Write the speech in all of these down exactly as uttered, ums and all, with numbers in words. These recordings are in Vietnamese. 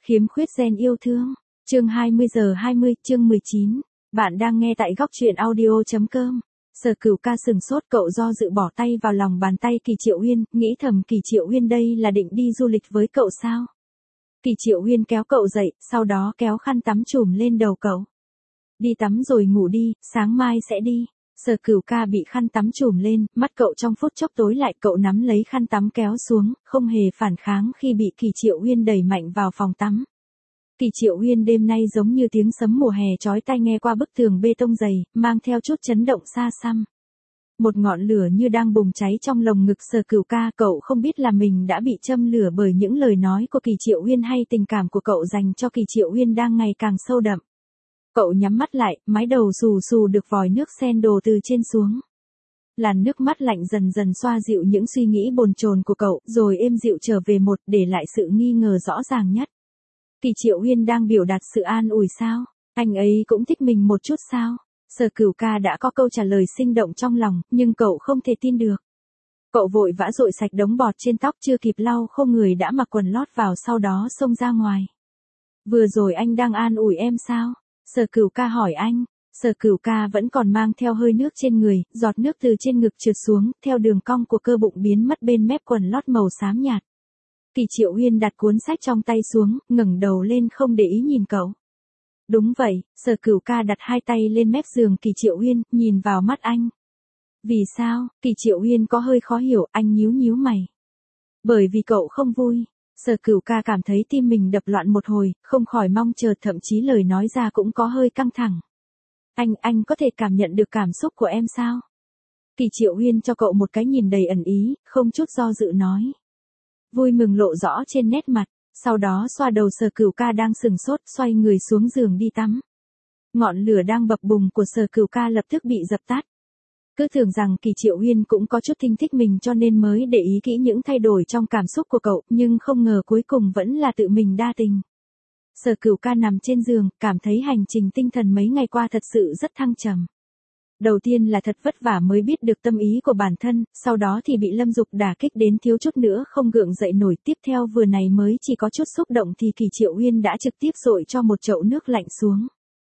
Khiếm khuyết gen yêu thương. Chương hai mươi giờ hai mươi, chương mười chín. Bạn đang nghe tại góc truyện audio chấm com. Sở Cửu Ca sừng sốt, cậu do dự bỏ tay vào lòng bàn tay Kỳ Triệu Uyên, nghĩ thầm Kỳ Triệu Uyên đây là định đi du lịch với cậu sao? Kỳ Triệu Uyên kéo cậu dậy, sau đó kéo khăn tắm trùm lên đầu cậu. Đi tắm rồi ngủ đi, sáng mai sẽ đi. Sở Cửu Ca bị khăn tắm trùm lên, mắt cậu trong phút chốc tối lại, cậu nắm lấy khăn tắm kéo xuống, không hề phản kháng khi bị Kỳ Triệu Uyên đẩy mạnh vào phòng tắm. Kỳ Triệu Uyên đêm nay giống như tiếng sấm mùa hè chói tai nghe qua bức tường bê tông dày, mang theo chút chấn động xa xăm. Một ngọn lửa như đang bùng cháy trong lồng ngực Sở Cửu Ca, cậu không biết là mình đã bị châm lửa bởi những lời nói của Kỳ Triệu Uyên hay tình cảm của cậu dành cho Kỳ Triệu Uyên đang ngày càng sâu đậm. Cậu nhắm mắt lại, mái đầu xù xù được vòi nước sen đổ từ trên xuống. Làn nước mắt lạnh dần dần xoa dịu những suy nghĩ bồn chồn của cậu, rồi êm dịu trở về một, để lại sự nghi ngờ rõ ràng nhất. Kỳ Triệu Uyên đang biểu đạt sự an ủi sao? Anh ấy cũng thích mình một chút sao? Sở Cửu Ca đã có câu trả lời sinh động trong lòng, nhưng cậu không thể tin được. Cậu vội vã dội sạch đống bọt trên tóc, chưa kịp lau khô người đã mặc quần lót vào, sau đó xông ra ngoài. Vừa rồi anh đang an ủi em sao? Sở Cửu Ca hỏi anh. Sở Cửu Ca vẫn còn mang theo hơi nước trên người, giọt nước từ trên ngực trượt xuống, theo đường cong của cơ bụng biến mất bên mép quần lót màu xám nhạt. Kỳ Triệu Uyên đặt cuốn sách trong tay xuống, ngẩng đầu lên không để ý nhìn cậu. Đúng vậy, Sở Cửu Ca đặt hai tay lên mép giường Kỳ Triệu Uyên, nhìn vào mắt anh. Vì sao? Kỳ Triệu Uyên có hơi khó hiểu, anh nhíu nhíu mày. Bởi vì cậu không vui. Sở Cửu Ca cảm thấy tim mình đập loạn một hồi, không khỏi mong chờ, thậm chí lời nói ra cũng có hơi căng thẳng. Anh, anh có thể cảm nhận được cảm xúc của em sao? Kỳ Triệu Uyên cho cậu một cái nhìn đầy ẩn ý, không chút do dự nói. Vui mừng lộ rõ trên nét mặt, sau đó xoa đầu Sở Cửu Ca đang sừng sốt, xoay người xuống giường đi tắm. Ngọn lửa đang bập bùng của Sở Cửu Ca lập tức bị dập tắt. Cứ tưởng rằng Kỳ Triệu Uyên cũng có chút thinh thích mình cho nên mới để ý kỹ những thay đổi trong cảm xúc của cậu, nhưng không ngờ cuối cùng vẫn là tự mình đa tình. Sở Cửu Ca nằm trên giường, cảm thấy hành trình tinh thần mấy ngày qua thật sự rất thăng trầm. Đầu tiên là thật vất vả mới biết được tâm ý của bản thân, sau đó thì bị Lâm Dục đả kích đến thiếu chút nữa không gượng dậy nổi, tiếp theo vừa này mới chỉ có chút xúc động thì Kỳ Triệu Uyên đã trực tiếp dội cho một chậu nước lạnh xuống.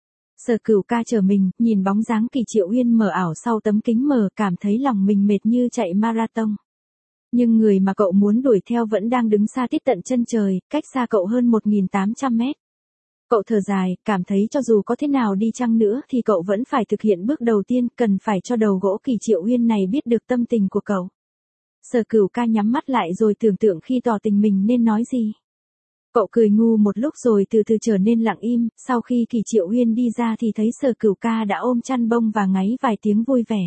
Sở Cửu Ca trở mình, nhìn bóng dáng Kỳ Triệu Uyên mờ ảo sau tấm kính mờ, cảm thấy lòng mình mệt như chạy marathon. Nhưng người mà cậu muốn đuổi theo vẫn đang đứng xa tít tận chân trời, cách xa cậu hơn một nghìn tám trăm mét. Cậu thở dài, cảm thấy cho dù có thế nào đi chăng nữa thì cậu vẫn phải thực hiện bước đầu tiên, cần phải cho đầu gỗ Kỳ Triệu Uyên này biết được tâm tình của cậu. Sở Cửu Ca nhắm mắt lại rồi tưởng tượng khi tỏ tình mình nên nói gì. Cậu cười ngu một lúc rồi từ từ trở nên lặng im, sau khi Kỳ Triệu Uyên đi ra thì thấy Sở Cửu Ca đã ôm chăn bông và ngáy vài tiếng vui vẻ.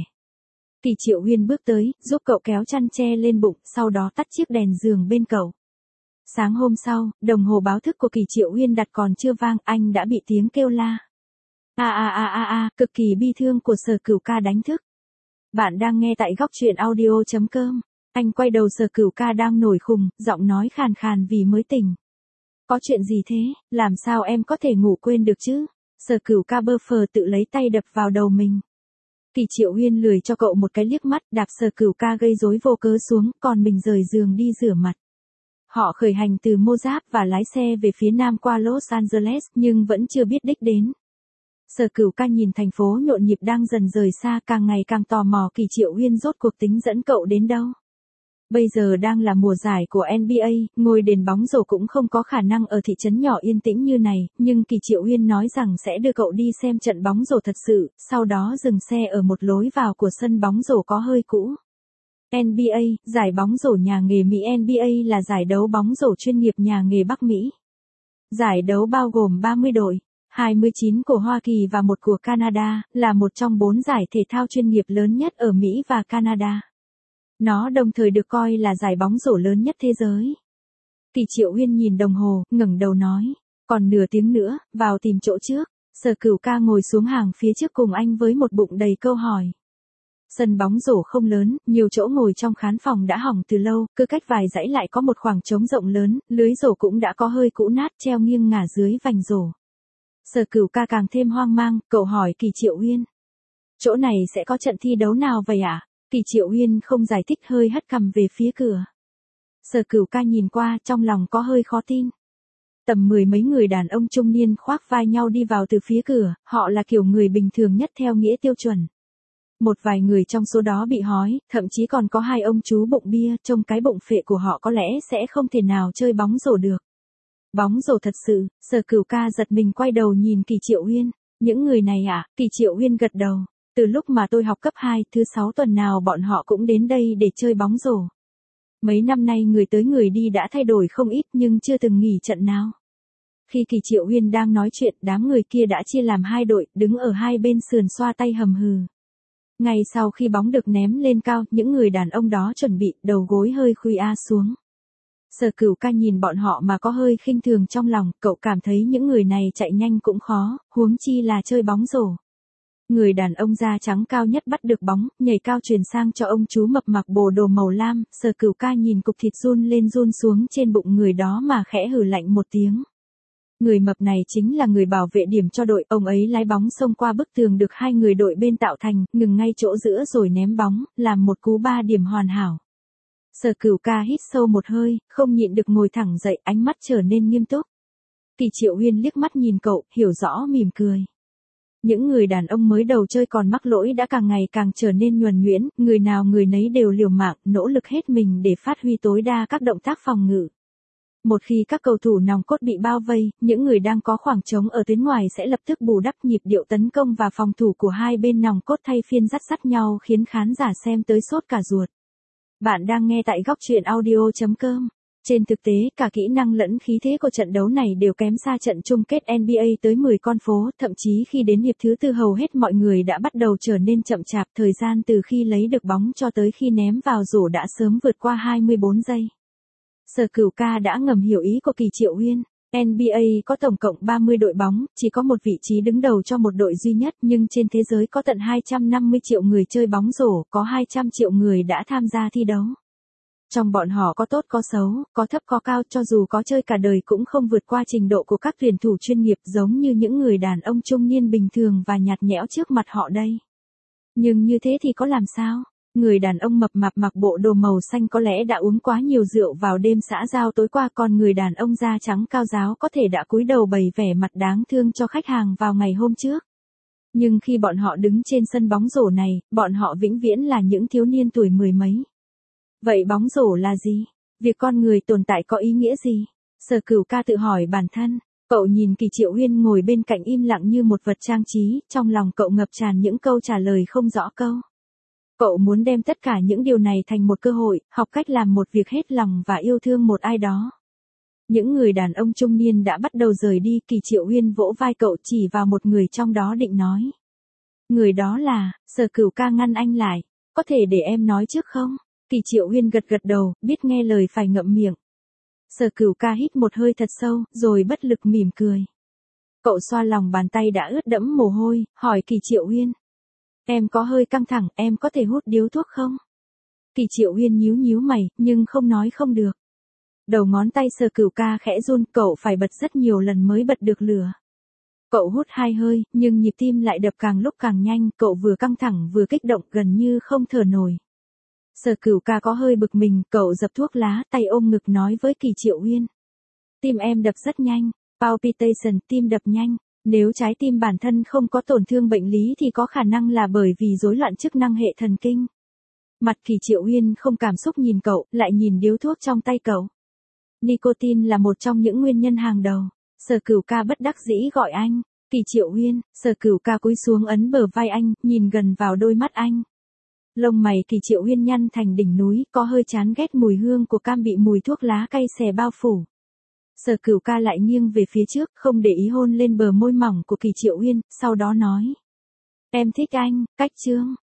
Kỳ Triệu Uyên bước tới, giúp cậu kéo chăn che lên bụng, sau đó tắt chiếc đèn giường bên cậu. Sáng hôm sau, đồng hồ báo thức của Kỳ Triệu Uyên đặt còn chưa vang, anh đã bị tiếng kêu la. A a a a a, cực kỳ bi thương của Sở Cửu Ca đánh thức. Bạn đang nghe tại góc truyện audio chấm com. Anh quay đầu, Sở Cửu Ca đang nổi khùng, giọng nói khàn khàn vì mới tỉnh. Có chuyện gì thế, làm sao em có thể ngủ quên được chứ? Sở Cửu Ca bơ phờ tự lấy tay đập vào đầu mình. Kỳ Triệu Uyên lười cho cậu một cái liếc mắt, đạp Sở Cửu Ca gây rối vô cớ xuống, còn mình rời giường đi rửa mặt. Họ khởi hành từ Mojave và lái xe về phía nam qua Los Angeles, nhưng vẫn chưa biết đích đến. Sở Cửu Ca nhìn thành phố nhộn nhịp đang dần rời xa, càng ngày càng tò mò Kỳ Triệu Uyên rốt cuộc tính dẫn cậu đến đâu. Bây giờ đang là mùa giải của en bi ây, ngôi đền bóng rổ cũng không có khả năng ở thị trấn nhỏ yên tĩnh như này, nhưng Kỳ Triệu Uyên nói rằng sẽ đưa cậu đi xem trận bóng rổ thật sự, sau đó dừng xe ở một lối vào của sân bóng rổ có hơi cũ. en bi ây, giải bóng rổ nhà nghề Mỹ. en bi ây là giải đấu bóng rổ chuyên nghiệp nhà nghề Bắc Mỹ. Giải đấu bao gồm ba mươi đội, hai mươi chín của Hoa Kỳ và một của Canada, là một trong bốn giải thể thao chuyên nghiệp lớn nhất ở Mỹ và Canada. Nó đồng thời được coi là giải bóng rổ lớn nhất thế giới. Kỳ Triệu Uyên nhìn đồng hồ, ngẩng đầu nói, còn nửa tiếng nữa, vào tìm chỗ trước. Sở Cửu Ca ngồi xuống hàng phía trước cùng anh với một bụng đầy câu hỏi. Sân bóng rổ không lớn, nhiều chỗ ngồi trong khán phòng đã hỏng từ lâu, cứ cách vài dãy lại có một khoảng trống rộng lớn, lưới rổ cũng đã có hơi cũ nát treo nghiêng ngả dưới vành rổ. Sở Cửu Ca càng thêm hoang mang, cậu hỏi Kỳ Triệu Uyên. Chỗ này sẽ có trận thi đấu nào vậy ạ? À? Kỳ Triệu Uyên không giải thích, hơi hất cằm về phía cửa. Sở Cửu Ca nhìn qua, trong lòng có hơi khó tin. Tầm mười mấy người đàn ông trung niên khoác vai nhau đi vào từ phía cửa, họ là kiểu người bình thường nhất theo nghĩa tiêu chuẩn. Một vài người trong số đó bị hói, thậm chí còn có hai ông chú bụng bia, trông cái bụng phệ của họ có lẽ sẽ không thể nào chơi bóng rổ được. Bóng rổ thật sự, Sở Cửu Ca giật mình quay đầu nhìn Kỳ Triệu Uyên. Những người này à, Kỳ Triệu Uyên gật đầu. Từ lúc mà tôi học cấp hai, thứ sáu tuần nào bọn họ cũng đến đây để chơi bóng rổ. Mấy năm nay người tới người đi đã thay đổi không ít nhưng chưa từng nghỉ trận nào. Khi Kỳ Triệu Uyên đang nói chuyện, đám người kia đã chia làm hai đội, đứng ở hai bên sườn xoa tay hầm hừ. Ngay sau khi bóng được ném lên cao, những người đàn ông đó chuẩn bị, đầu gối hơi khuỵu a xuống. Sở Cửu Ca nhìn bọn họ mà có hơi khinh thường trong lòng, cậu cảm thấy những người này chạy nhanh cũng khó, huống chi là chơi bóng rổ. Người đàn ông da trắng cao nhất bắt được bóng, nhảy cao truyền sang cho ông chú mập mặc bộ đồ màu lam, Sở Cửu Ca nhìn cục thịt run lên run xuống trên bụng người đó mà khẽ hừ lạnh một tiếng. Người mập này chính là người bảo vệ điểm cho đội, ông ấy lái bóng xông qua bức tường được hai người đội bên tạo thành, ngừng ngay chỗ giữa rồi ném bóng, làm một cú ba điểm hoàn hảo. Sở Cửu Ca hít sâu một hơi, không nhịn được ngồi thẳng dậy, ánh mắt trở nên nghiêm túc. Kỳ Triệu Uyên liếc mắt nhìn cậu, hiểu rõ mỉm cười. Những người đàn ông mới đầu chơi còn mắc lỗi đã càng ngày càng trở nên nhuần nhuyễn, người nào người nấy đều liều mạng, nỗ lực hết mình để phát huy tối đa các động tác phòng ngự. Một khi các cầu thủ nòng cốt bị bao vây, những người đang có khoảng trống ở tuyến ngoài sẽ lập tức bù đắp nhịp điệu tấn công và phòng thủ của hai bên nòng cốt thay phiên dắt dắt nhau khiến khán giả xem tới sốt cả ruột. Bạn đang nghe tại góc truyện audio chấm com. Trên thực tế, cả kỹ năng lẫn khí thế của trận đấu này đều kém xa trận chung kết en bi ây tới mười con phố, thậm chí khi đến hiệp thứ tư hầu hết mọi người đã bắt đầu trở nên chậm chạp, thời gian từ khi lấy được bóng cho tới khi ném vào rổ đã sớm vượt qua hai mươi bốn giây. Sở Cửu Ca đã ngầm hiểu ý của Kỳ Triệu Uyên. en bi ây có tổng cộng ba mươi đội bóng, chỉ có một vị trí đứng đầu cho một đội duy nhất, nhưng trên thế giới có tận hai trăm năm mươi triệu người chơi bóng rổ, có hai trăm triệu người đã tham gia thi đấu. Trong bọn họ có tốt có xấu, có thấp có cao, cho dù có chơi cả đời cũng không vượt qua trình độ của các tuyển thủ chuyên nghiệp giống như những người đàn ông trung niên bình thường và nhạt nhẽo trước mặt họ đây. Nhưng như thế thì có làm sao? Người đàn ông mập mạp mặc bộ đồ màu xanh có lẽ đã uống quá nhiều rượu vào đêm xã giao tối qua, còn người đàn ông da trắng cao ráo có thể đã cúi đầu bày vẻ mặt đáng thương cho khách hàng vào ngày hôm trước. Nhưng khi bọn họ đứng trên sân bóng rổ này, bọn họ vĩnh viễn là những thiếu niên tuổi mười mấy. Vậy bóng rổ là gì? Việc con người tồn tại có ý nghĩa gì? Sở Cửu Ca tự hỏi bản thân. Cậu nhìn Kỳ Triệu Uyên ngồi bên cạnh im lặng như một vật trang trí, trong lòng cậu ngập tràn những câu trả lời không rõ câu. Cậu muốn đem tất cả những điều này thành một cơ hội, học cách làm một việc hết lòng và yêu thương một ai đó. Những người đàn ông trung niên đã bắt đầu rời đi, Kỳ Triệu Uyên vỗ vai cậu chỉ vào một người trong đó định nói. Người đó là, Sở Cửu Ca ngăn anh lại, có thể để em nói trước không? Kỳ Triệu Uyên gật gật đầu, biết nghe lời phải ngậm miệng. Sở Cửu Ca hít một hơi thật sâu, rồi bất lực mỉm cười. Cậu xoa lòng bàn tay đã ướt đẫm mồ hôi, hỏi Kỳ Triệu Uyên. Em có hơi căng thẳng, em có thể hút điếu thuốc không? Kỳ Triệu Uyên nhíu nhíu mày, nhưng không nói không được. Đầu ngón tay Sở Cửu Ca khẽ run, cậu phải bật rất nhiều lần mới bật được lửa. Cậu hút hai hơi, nhưng nhịp tim lại đập càng lúc càng nhanh, cậu vừa căng thẳng vừa kích động gần như không thở nổi. Sở Cửu Ca có hơi bực mình, cậu dập thuốc lá, tay ôm ngực nói với Kỳ Triệu Uyên. Tim em đập rất nhanh, palpitation, tim đập nhanh. Nếu trái tim bản thân không có tổn thương bệnh lý thì có khả năng là bởi vì rối loạn chức năng hệ thần kinh. Mặt Kỳ Triệu Uyên không cảm xúc nhìn cậu, lại nhìn điếu thuốc trong tay cậu. Nicotine là một trong những nguyên nhân hàng đầu. Sở Cửu Ca bất đắc dĩ gọi anh. Kỳ Triệu Uyên, Sở Cửu Ca cúi xuống ấn bờ vai anh, nhìn gần vào đôi mắt anh. Lông mày Kỳ Triệu Uyên nhăn thành đỉnh núi, có hơi chán ghét mùi hương của cam bị mùi thuốc lá cay xè bao phủ. Sở Cửu Ca lại nghiêng về phía trước, không để ý hôn lên bờ môi mỏng của Kỳ Triệu Uyên, sau đó nói. Em thích anh, cách chương.